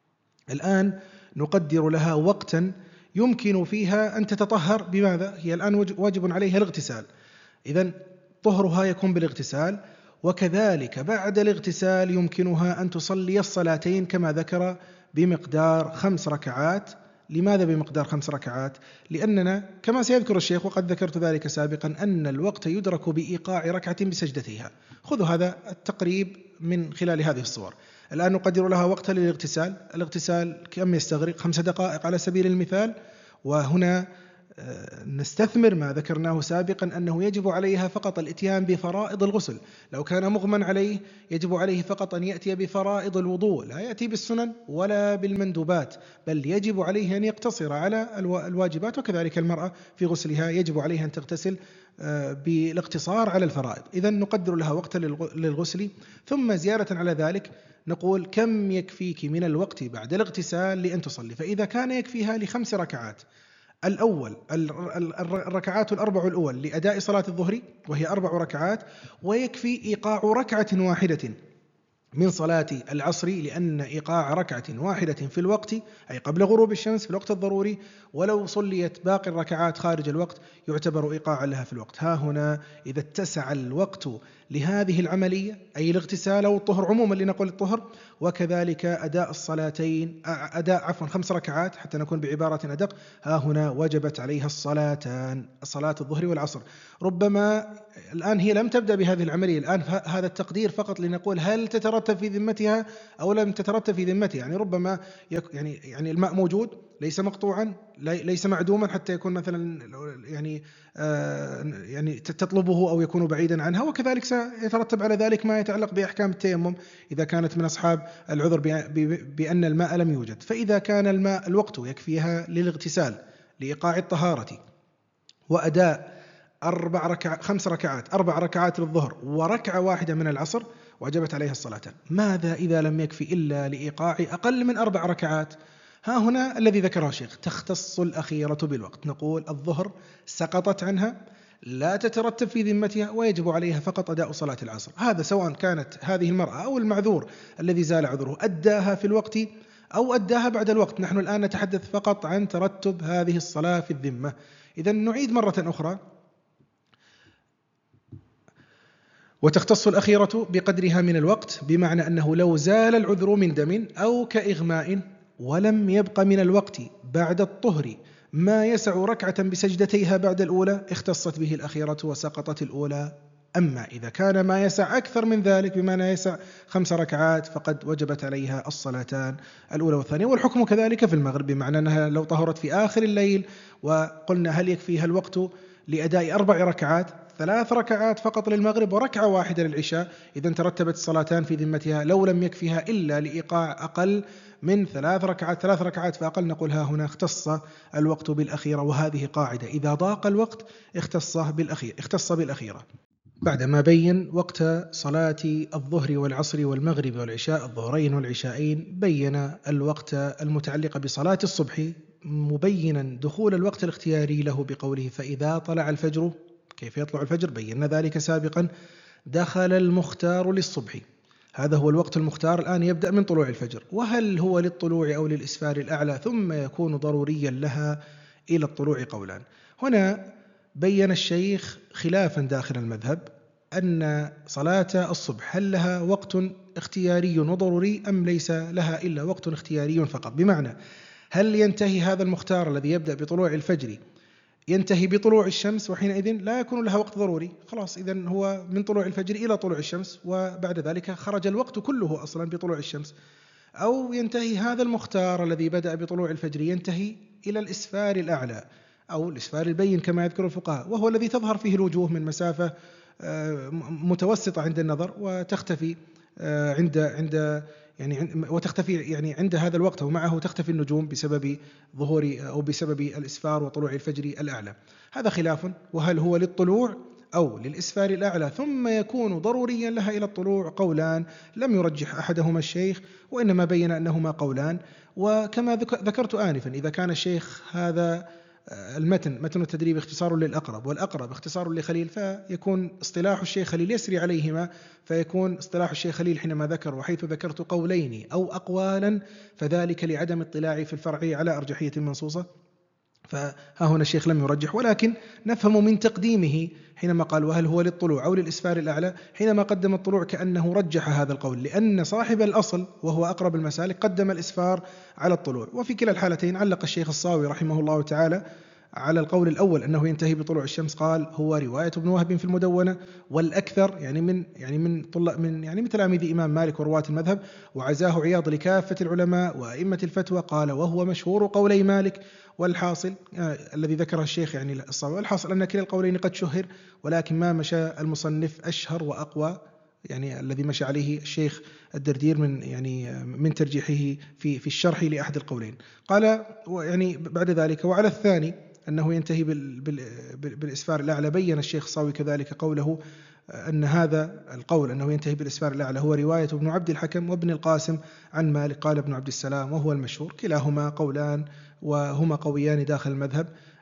الآن نقدر لها وقتا يمكن فيها أن تتطهر. بماذا؟ هي الآن واجب عليها الاغتسال، إذن طهرها يكون بالاغتسال، وكذلك بعد الاغتسال يمكنها أن تصلي الصلاتين كما ذكر بمقدار خمس ركعات. لماذا بمقدار خمس ركعات؟ لأننا كما سيذكر الشيخ وقد ذكرت ذلك سابقا أن الوقت يدرك بإيقاع ركعة بسجدتها. خذوا هذا التقريب من خلال هذه الصور. الآن نقدر لها وقتا للاغتسال، الاغتسال كم يستغرق؟ خمس دقائق على سبيل المثال. وهنا نستثمر ما ذكرناه سابقا أنه يجب عليها فقط الاتيان بفرائض الغسل. لو كان مغمى عليه يجب عليه فقط أن يأتي بفرائض الوضوء، لا يأتي بالسنن ولا بالمندوبات، بل يجب عليه أن يقتصر على الواجبات. وكذلك المرأة في غسلها يجب عليها أن تغتسل بالاقتصار على الفرائض. إذن نقدر لها وقتا للغسل، ثم زيادة على ذلك نقول كم يكفيك من الوقت بعد الاغتسال لأن تصلي. فإذا كان يكفيها لخمس ركعات، الأول الركعات الأربع الأول لأداء صلاة الظهر وهي أربع ركعات، ويكفي إيقاع ركعة واحدة من صلاة العصر، لأن إيقاع ركعة واحدة في الوقت أي قبل غروب الشمس في الوقت الضروري، ولو صليت باقي الركعات خارج الوقت يعتبر إيقاعا لها في الوقت. ها هنا إذا اتسع الوقت لهذه العملية أي الاغتسال أو الطهر عموما لنقول الطهر، وكذلك أداء الصلاتين أداء عفوا خمس ركعات حتى نكون بعبارة أدق، ها هنا وجبت عليها الصلاتان، صلاة الظهر والعصر. ربما الآن هي لم تبدأ بهذه العملية، الآن هذا التقدير فقط لنقول هل تترتب في ذمتها أو لم تترتب في ذمتها. يعني ربما يعني يعني الماء موجود ليس مقطوعا ليس معدوما حتى يكون مثلا يعني آه يعني تطلبه أو يكون بعيدا عنها، وكذلك سيترتب على ذلك ما يتعلق بأحكام التيمم إذا كانت من أصحاب العذر بأن الماء لم يوجد. فإذا كان الماء الوقت يكفيها للاغتسال لإيقاع الطهارة وأداء أربع ركعات خمس ركعات أربع ركعات للظهر وركعة واحدة من العصر وجبت عليها الصلاتان. ماذا إذا لم يكفي إلا لإيقاع أقل من أربع ركعات؟ ها هنا الذي ذكره الشيخ تختص الأخيرة بالوقت، نقول الظهر سقطت عنها لا تترتب في ذمتها ويجب عليها فقط أداء صلاة العصر. هذا سواء كانت هذه المرأة أو المعذور الذي زال عذره أداها في الوقت أو أداها بعد الوقت. نحن الآن نتحدث فقط عن ترتب هذه الصلاة في الذمة. إذن نعيد مرة أخرى: وتختص الأخيرة بقدرها من الوقت، بمعنى أنه لو زال العذر من دم أو كإغماء ولم يبق من الوقت بعد الطهر ما يسع ركعة بسجدتيها بعد الأولى اختصت به الأخيرة وسقطت الأولى. أما إذا كان ما يسع أكثر من ذلك بمعنى يسع خمس ركعات فقد وجبت عليها الصلاتان الأولى والثانية. والحكم كذلك في المغرب، بمعنى أنها لو طهرت في آخر الليل وقلنا هل يكفيها الوقت لأداء أربع ركعات، ثلاث ركعات فقط للمغرب وركعة واحدة للعشاء، إذا ترتبت الصلاتان في ذمتها. لو لم يكفيها إلا لإيقاع أقل من ثلاث ركعات ثلاث ركعات فأقل، نقول ها هنا اختص الوقت بالأخيرة. وهذه قاعدة: إذا ضاق الوقت اختص بالأخير اختص بالأخيرة. بعدما بين وقت صلاة الظهر والعصر والمغرب والعشاء، الظهرين والعشاءين، بين الوقت المتعلق بصلاة الصبح مبينا دخول الوقت الاختياري له بقوله: فإذا طلع الفجر. كيف يطلع الفجر؟ بينا ذلك سابقا. دخل المختار للصبح، هذا هو الوقت المختار الآن يبدأ من طلوع الفجر. وهل هو للطلوع أو للإسفار الأعلى ثم يكون ضروريا لها إلى الطلوع قولان. هنا بين الشيخ خلافا داخل المذهب أن صلاة الصبح هل لها وقت اختياري وضروري أم ليس لها إلا وقت اختياري فقط، بمعنى هل ينتهي هذا المختار الذي يبدأ بطلوع الفجر ينتهي بطلوع الشمس وحينئذ لا يكون لها وقت ضروري، خلاص إذن هو من طلوع الفجر إلى طلوع الشمس وبعد ذلك خرج الوقت كله أصلا بطلوع الشمس، أو ينتهي هذا المختار الذي بدأ بطلوع الفجر ينتهي إلى الإسفار الأعلى أو الإسفار البين كما يذكر الفقهاء، وهو الذي تظهر فيه الوجوه من مسافة متوسطة عند النظر وتختفي عند عند يعني وتختفي يعني عند هذا الوقت ومعه تختفي النجوم بسبب ظهور أو بسبب الإسفار وطلوع الفجر الأعلى. هذا خلاف، وهل هو للطلوع أو للإسفار الأعلى ثم يكون ضروريا لها إلى الطلوع قولان لم يرجح أحدهما الشيخ، وإنما بين أنهما قولان. وكما ذكرت آنفا إذا كان الشيخ هذا المتن متن التدريب اختصار للأقرب والأقرب اختصار لخليل، فيكون اصطلاح الشيخ خليل يسري عليهما، فيكون اصطلاح الشيخ خليل حينما ذكر وحيث ذكرت قولين أو أقوالا فذلك لعدم اطلاعي في الفرع على أرجحية منصوصة. فها هنا الشيخ لم يرجح، ولكن نفهم من تقديمه حينما قال وهل هو للطلوع أو للإسفار الأعلى، حينما قدم الطلوع كأنه رجح هذا القول، لأن صاحب الأصل وهو أقرب المسالك قدم الإسفار على الطلوع. وفي كلا الحالتين علق الشيخ الصاوي رحمه الله تعالى على القول الأول أنه ينتهي بطلوع الشمس، قال هو رواية ابن وهب في المدونة والأكثر يعني من يعني من طلاب من يعني من تلاميذ إمام مالك ورواة المذهب، وعزاه عياض لكافة العلماء وأئمة الفتوى، قال وهو مشهور قولي مالك. والحاصل آه الذي ذكره الشيخ يعني الصاوي، الحاصل أن كلا القولين قد شهر، ولكن ما مشى المصنف أشهر وأقوى يعني الذي مشى عليه الشيخ الدردير من يعني من ترجيحه في في الشرح لأحد القولين. قال يعني بعد ذلك وعلى الثاني أنه ينتهي بالإسفار الأعلى، بين الشيخ الصاوي كذلك قوله أن هذا القول أنه ينتهي بالإسفار الأعلى هو رواية ابن عبد الحكم وابن القاسم عن مالك، قال ابن عبد السلام وهو المشهور. كلاهما قولان وهما قويان داخل المذهب.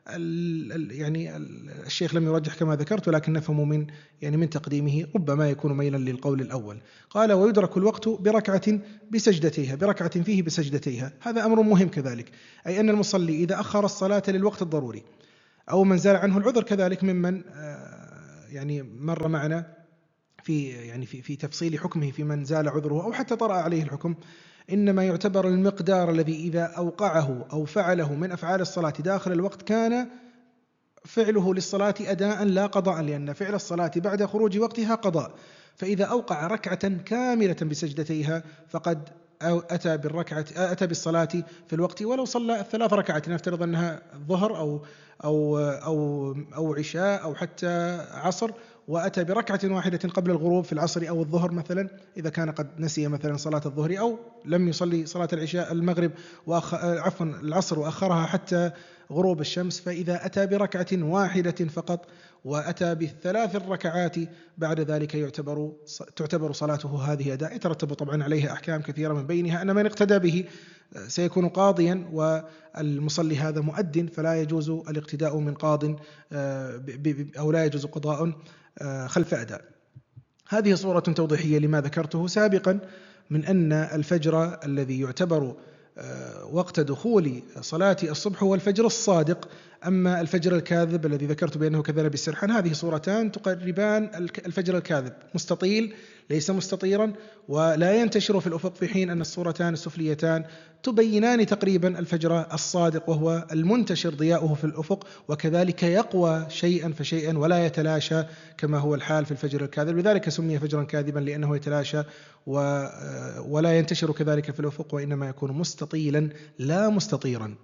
يعني الشيخ لم يرجح كما ذكرت، ولكن نفهم من يعني من تقديمه ربما يكون ميلا للقول الأول. قال: ويدرك الوقت بركعة بسجدتيها، بركعة فيه بسجدتيها. هذا أمر مهم كذلك، أي أن المصلي إذا أخر الصلاة للوقت الضروري أو من زال عنه العذر كذلك ممن يعني مر معنا في يعني في في تفصيل حكمه في من زال عذره أو حتى طرأ عليه الحكم، إنما يعتبر المقدار الذي إذا أوقعه أو فعله من أفعال الصلاة داخل الوقت كان فعله للصلاة أداء لا قضاء، لأن فعل الصلاة بعد خروج وقتها قضاء. فإذا أوقع ركعة كاملة بسجدتيها فقد أتى بالركعة أتى بالصلاة في الوقت، ولو صلى الثلاث ركعات، نفترض أنها ظهر أو أو أو أو عشاء أو حتى عصر، وأتى بركعة واحدة قبل الغروب في العصر أو الظهر مثلا، إذا كان قد نسي مثلا صلاة الظهر أو لم يصلي صلاة العشاء المغرب وأخ... عفوا العصر وأخرها حتى غروب الشمس، فإذا أتى بركعة واحدة فقط وأتى بالثلاث الركعات بعد ذلك يعتبر تعتبر صلاته هذه أداء. يترتب طبعا عليها أحكام كثيرة، من بينها أن من اقتدى به سيكون قاضيا والمصلي هذا مؤذن، فلا يجوز الاقتداء من قاض أو لا يجوز قضاء خلف أداء. هذه صورة توضيحية لما ذكرته سابقا من أن الفجر الذي يعتبر وقت دخول صلاة الصبح هو الفجر الصادق، أما الفجر الكاذب الذي ذكرت بأنه كذب بالسرحان، هذه صورتان تقربان الفجر الكاذب، مستطيل ليس مستطيرا ولا ينتشر في الأفق، في حين أن الصورتان السفليتان تبينان تقريبا الفجر الصادق وهو المنتشر ضياؤه في الأفق، وكذلك يقوى شيئا فشيئا ولا يتلاشى كما هو الحال في الفجر الكاذب، لذلك سمي فجرا كاذبا لأنه يتلاشى ولا ينتشر كذلك في الأفق، وإنما يكون مستطيلا لا مستطيرا.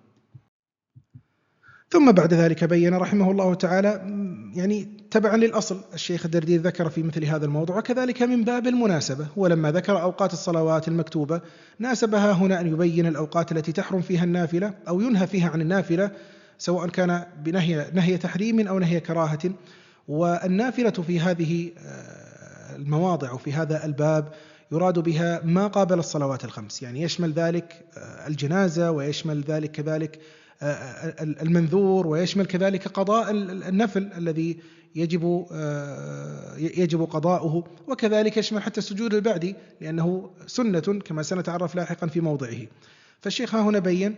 ثم بعد ذلك بين رحمه الله تعالى يعني تبعا للأصل، الشيخ الدردير ذكر في مثل هذا الموضوع، وكذلك من باب المناسبة، ولما ذكر أوقات الصلوات المكتوبة ناسبها هنا أن يبين الأوقات التي تحرم فيها النافلة أو ينهى فيها عن النافلة، سواء كان بنهي نهي تحريم أو نهي كراهة. والنافلة في هذه المواضع وفي هذا الباب يراد بها ما قابل الصلوات الخمس، يعني يشمل ذلك الجنازة ويشمل ذلك كذلك المنذور ويشمل كذلك قضاء النفل الذي يجب يجب قضاؤه، وكذلك يشمل حتى السجود البعدي لأنه سنة كما سنتعرف لاحقا في موضعه. فالشيخ ها هنا بين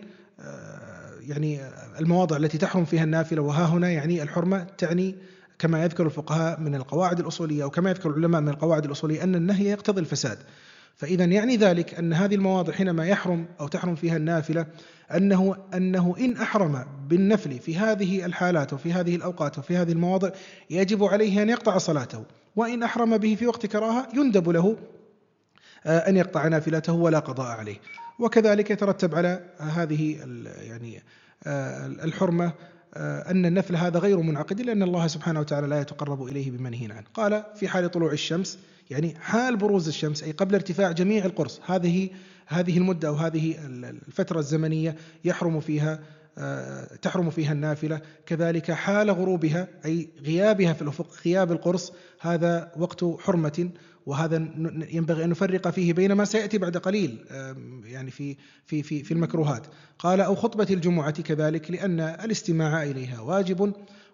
يعني المواضع التي تحرم فيها النافلة، وها هنا يعني الحرمة تعني كما يذكر الفقهاء من القواعد الأصولية أو كما يذكر العلماء من القواعد الأصولية أن النهي يقتضي الفساد. فإذا يعني ذلك أن هذه المواضع حينما يحرم أو تحرم فيها النافلة أنه أنه إن أحرم بالنفل في هذه الحالات وفي هذه الأوقات وفي هذه المواضع يجب عليه أن يقطع صلاته، وإن أحرم به في وقت كراهة يندب له أن يقطع نافلته ولا قضاء عليه. وكذلك يترتب على هذه يعني الحرمة أن النفل هذا غير منعقد، لأن الله سبحانه وتعالى لا يتقرب إليه بمنهي عنه. قال في حال طلوع الشمس، يعني حال بروز الشمس أي قبل ارتفاع جميع القرص، هذه هذه المدة أو هذه الفترة الزمنية يحرم فيها تحرم فيها النافلة. كذلك حال غروبها أي غيابها في الأفق، غياب القرص، هذا وقت حرمة، وهذا ينبغي أن نفرق فيه بين ما سيأتي بعد قليل يعني في في في في المكروهات. قال أو خطبة الجمعة كذلك، لأن الاستماع إليها واجب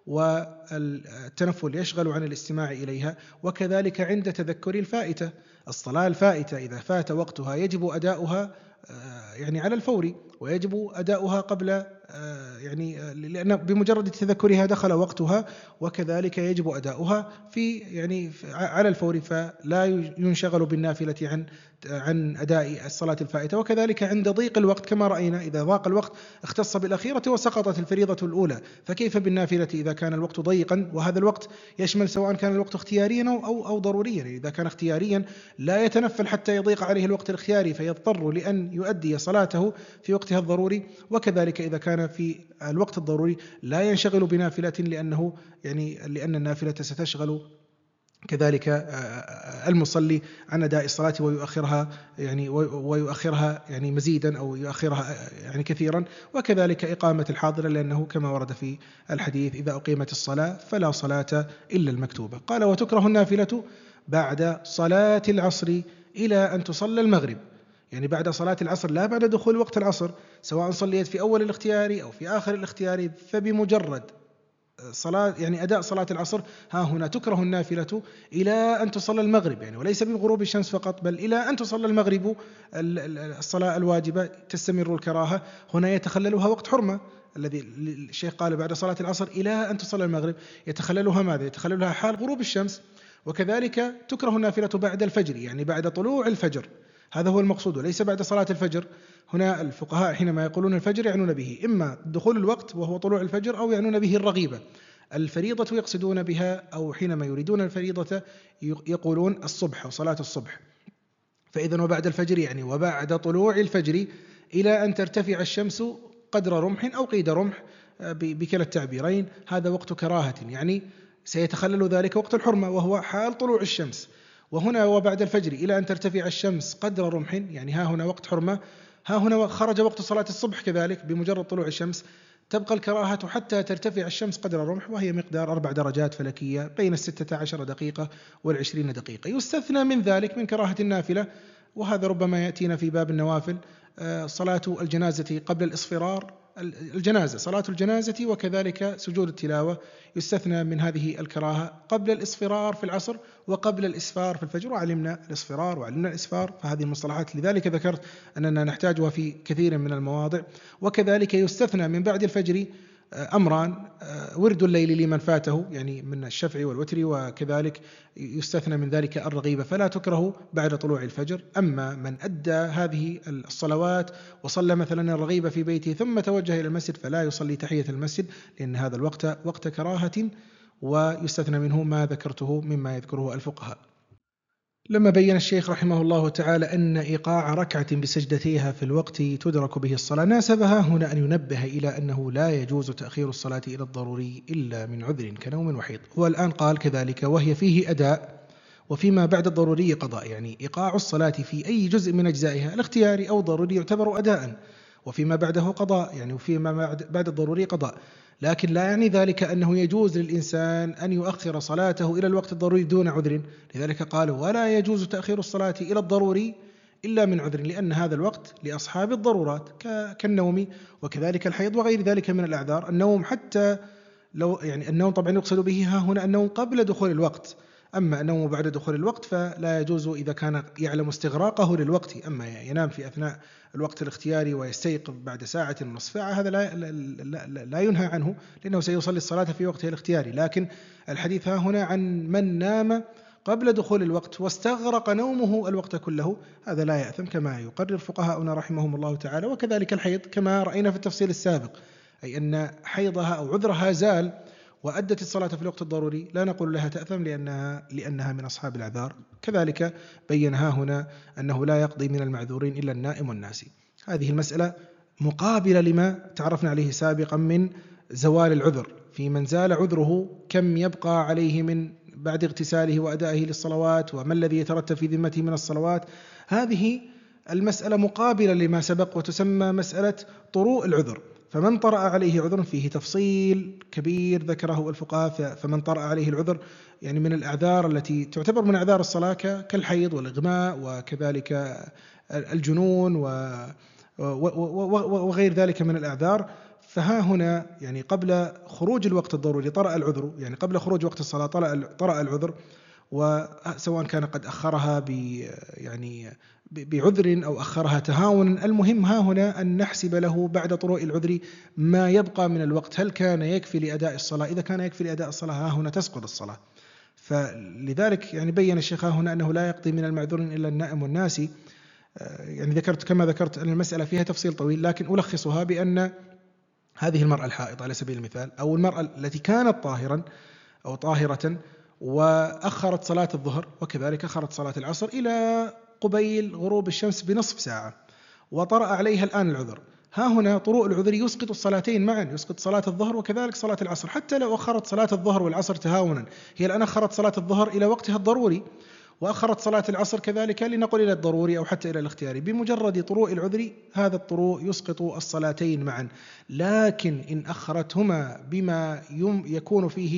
والتنفل يشغل عن الاستماع إليها. وكذلك عند تذكر الفائتة، الصلاة الفائتة إذا فات وقتها يجب أداؤها يعني على الفور، ويجب أداؤها قبل يعني لأن بمجرد تذكرها دخل وقتها، وكذلك يجب أداؤها في يعني على الفور، فلا ينشغل بالنافلة عن عن أداء الصلاة الفائتة. وكذلك عند ضيق الوقت كما رأينا، إذا ضاق الوقت اختص بالأخيرة وسقطت الفريضة الأولى، فكيف بالنافلة إذا كان الوقت ضيقا؟ وهذا الوقت يشمل سواء كان الوقت اختياريا أو أو ضروريا. إذا كان اختياريا لا يتنفل حتى يضيق عليه الوقت الاختياري فيضطر لأن يؤدي صلاته في وقتها الضروري. وكذلك إذا كان في الوقت الضروري لا ينشغل بنافلة، لأنه يعني لأن النافلة ستشغل كذلك المصلي عن أداء الصلاة ويؤخرها يعني ويؤخرها يعني مزيدا أو يؤخرها يعني كثيرا. وكذلك إقامة الحاضرة، لأنه كما ورد في الحديث إذا أقيمت الصلاة فلا صلاة إلا المكتوبة. قال وتكره النافلة بعد صلاة العصر إلى أن تصلى المغرب، يعني بعد صلاة العصر لا بعد دخول وقت العصر، سواء صليت في أول الاختياري أو في آخر الاختياري، فبمجرد صلاة يعني أداء صلاة العصر ها هنا تكره النافلة إلى أن تصلى المغرب، يعني وليس بغروب الشمس فقط بل إلى أن تصلى المغرب الصلاة الواجبة تستمر الكراهة. هنا يتخللها وقت حرمة الذي الشيخ قال بعد صلاة العصر إلى أن تصلى المغرب، يتخللها ماذا؟ يتخللها حال غروب الشمس. وكذلك تكره النافلة بعد الفجر، يعني بعد طلوع الفجر، هذا هو المقصود وليس بعد صلاة الفجر. هنا الفقهاء حينما يقولون الفجر يعنون به إما دخول الوقت وهو طلوع الفجر، أو يعنون به الرغيبة. الفريضة يقصدون بها، أو حينما يريدون الفريضة يقولون الصبح وصلاة الصبح. فإذن وبعد الفجر يعني وبعد طلوع الفجر إلى أن ترتفع الشمس قدر رمح أو قيد رمح بكلا التعبيرين، هذا وقت كراهة، يعني سيتخلل ذلك وقت الحرمة وهو حال طلوع الشمس. وهنا وبعد الفجر إلى أن ترتفع الشمس قدر رمح، يعني ها هنا وقت حرمة. ها هنا خرج وقت صلاة الصبح كذلك بمجرد طلوع الشمس، تبقى الكراهة حتى ترتفع الشمس قدر الرمح، وهي مقدار أربع درجات فلكية بين الستة عشر دقيقة والعشرين دقيقة. يستثنى من ذلك من كراهة النافلة، وهذا ربما يأتينا في باب النوافل، صلاة الجنازة قبل الإصفرار، الجنازة صلاة الجنازة وكذلك سجود التلاوة يستثنى من هذه الكراهة قبل الإصفرار في العصر وقبل الإسفار في الفجر. وعلمنا الإصفرار وعلمنا الإسفار، فهذه المصطلحات لذلك ذكرت أننا نحتاجها في كثير من المواضع. وكذلك يستثنى من بعد الفجر أمران: ورد الليل لمن فاته، يعني من الشفع والوتر، وكذلك يستثنى من ذلك الرغيبة فلا تكره بعد طلوع الفجر. أما من أدى هذه الصلوات وصلى مثلا الرغيبة في بيته ثم توجه إلى المسجد فلا يصلي تحية المسجد، لأن هذا الوقت وقت كراهة، ويستثنى منه ما ذكرته مما يذكره الفقهاء. لما بين الشيخ رحمه الله تعالى أن إيقاع ركعة بسجدتيها في الوقت تدرك به الصلاة، ناسبها هنا أن ينبه إلى أنه لا يجوز تأخير الصلاة إلى الضروري إلا من عذر كنوم وحيض. هو الآن قال كذلك وهي فيه أداء وفيما بعد الضروري قضاء، يعني إيقاع الصلاة في أي جزء من أجزائها الاختياري أو ضروري يعتبر أداء، وفيما بعده قضاء، يعني وفيما بعد الضروري قضاء. لكن لا يعني ذلك أنه يجوز للإنسان أن يؤخر صلاته إلى الوقت الضروري دون عذر. لذلك قالوا ولا يجوز تأخير الصلاة إلى الضروري إلا من عذر، لأن هذا الوقت لأصحاب الضرورات كالنوم وكذلك الحيض وغير ذلك من الأعذار. النوم حتى لو يعني النوم طبعا يقصد به ها هنا النوم قبل دخول الوقت، أما النوم بعد دخول الوقت فلا يجوز إذا كان يعلم استغراقه للوقت. أما ينام في أثناء الوقت الاختياري ويستيقظ بعد ساعة ونصف ساعة هذا لا, لا, لا, لا ينهى عنه، لأنه سيصلي الصلاة في وقتها الاختياري. لكن الحديث ها هنا عن من نام قبل دخول الوقت واستغرق نومه الوقت كله، هذا لا يأثم كما يقرر فقهاؤنا رحمهم الله تعالى. وكذلك الحيض كما رأينا في التفصيل السابق، أي أن حيضها أو عذرها زال وأدت الصلاة في الوقت الضروري لا نقول لها تأثم لأنها, لأنها من أصحاب الأعذار. كذلك بينها هنا أنه لا يقضي من المعذورين إلا النائم والناسي. هذه المسألة مقابلة لما تعرفنا عليه سابقا من زوال العذر، في من زال عذره كم يبقى عليه من بعد اغتساله وأدائه للصلوات، وما الذي يترتب في ذمته من الصلوات. هذه المسألة مقابلة لما سبق وتسمى مسألة طروء العذر. فمن طرأ عليه عذر فيه تفصيل كبير ذكره الفقهاء، فمن طرأ عليه العذر يعني من الأعذار التي تعتبر من أعذار الصلاة كالحيض والإغماء وكذلك الجنون وغير ذلك من الأعذار. فها هنا يعني قبل خروج الوقت الضروري طرأ العذر، يعني قبل خروج وقت الصلاة طرأ العذر، وسواء كان قد أخرها ب يعني بعذر أو أخرها تهاونا. المهم ها هنا أن نحسب له بعد طروء العذر ما يبقى من الوقت، هل كان يكفي لأداء الصلاة؟ إذا كان يكفي لأداء الصلاة ها هنا تسقط الصلاة. فلذلك يعني بين الشيخ ها هنا أنه لا يقضي من المعذور إلا النائم والناسي. يعني ذكرت كما ذكرت أن المسألة فيها تفصيل طويل، لكن ألخصها بأن هذه المرأة الحائض على سبيل المثال، أو المرأة التي كانت طاهرا أو طاهرة وأخرت صلاة الظهر وكذلك أخرت صلاة العصر إلى قبيل غروب الشمس بنصف ساعة وطرأ عليها الآن العذر، ها هنا طروء العذر يسقط الصلاتين معا، يسقط صلاة الظهر وكذلك صلاة العصر. حتى لو أخرت صلاة الظهر والعصر تهاونا، هي الآن أخرت صلاة الظهر إلى وقتها الضروري وأخرت صلاة العصر كذلك لنقل إلى الضروري أو حتى إلى الاختياري، بمجرد طروء العذر هذا الطروء يسقط الصلاتين معا. لكن إن أخرتهما بما يكون فيه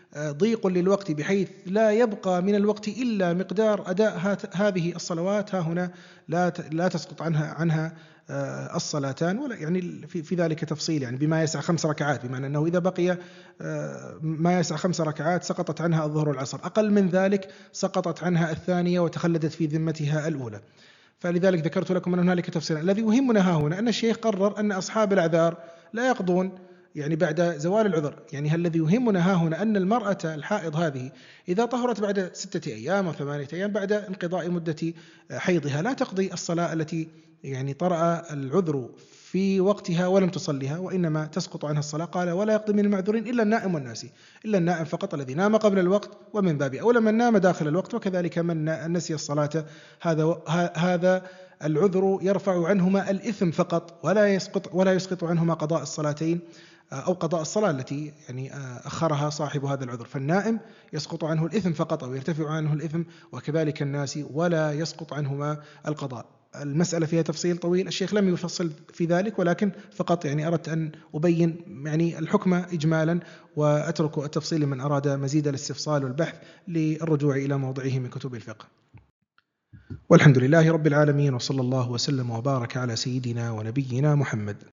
ضيق للوقت بحيث لا يبقى من الوقت إلا مقدار أداء هذه الصلوات، ها هنا لا لا تسقط عنها عنها الصلاتان، ولا يعني في في ذلك تفصيل، يعني بما يسع خمس ركعات، بمعنى أنه إذا بقي ما يسع خمس ركعات سقطت عنها الظهر والعصر، أقل من ذلك سقطت عنها الثانية وتخلدت في ذمتها الأولى. فلذلك ذكرت لكم أن هنالك تفصيل. الذي يهمنا ها هنا أن الشيخ قرر أن أصحاب الأعذار لا يقضون يعني بعد زوال العذر. يعني الذي يهمنا ها هنا أن المرأة الحائض هذه إذا طهرت بعد ستة أيام أو ثمانية أيام بعد انقضاء مدة حيضها لا تقضي الصلاة التي يعني طرأ العذر في وقتها ولم تصلها، وإنما تسقط عنها الصلاة. قال: ولا يقضي من المعذورين إلا النائم والناسي، إلا النائم فقط الذي نام قبل الوقت، ومن باب أولى من نام داخل الوقت، وكذلك من نسي الصلاة. هذا هذا العذر يرفع عنهما الإثم فقط، ولا يسقط ولا يسقط عنهما قضاء الصلاتين أو قضاء الصلاة التي يعني أخرها صاحب هذا العذر. فالنائم يسقط عنه الإثم فقط أو يرتفع عنه الإثم، وكذلك الناسي ولا يسقط عنهما القضاء. المسألة فيها تفصيل طويل، الشيخ لم يفصل في ذلك، ولكن فقط يعني أردت أن أبين يعني الحكم إجمالا، وأترك التفصيل لمن أراد مزيد الاستفصال والبحث للرجوع إلى موضعه من كتب الفقه. والحمد لله رب العالمين، وصلى الله وسلم وبارك على سيدنا ونبينا محمد.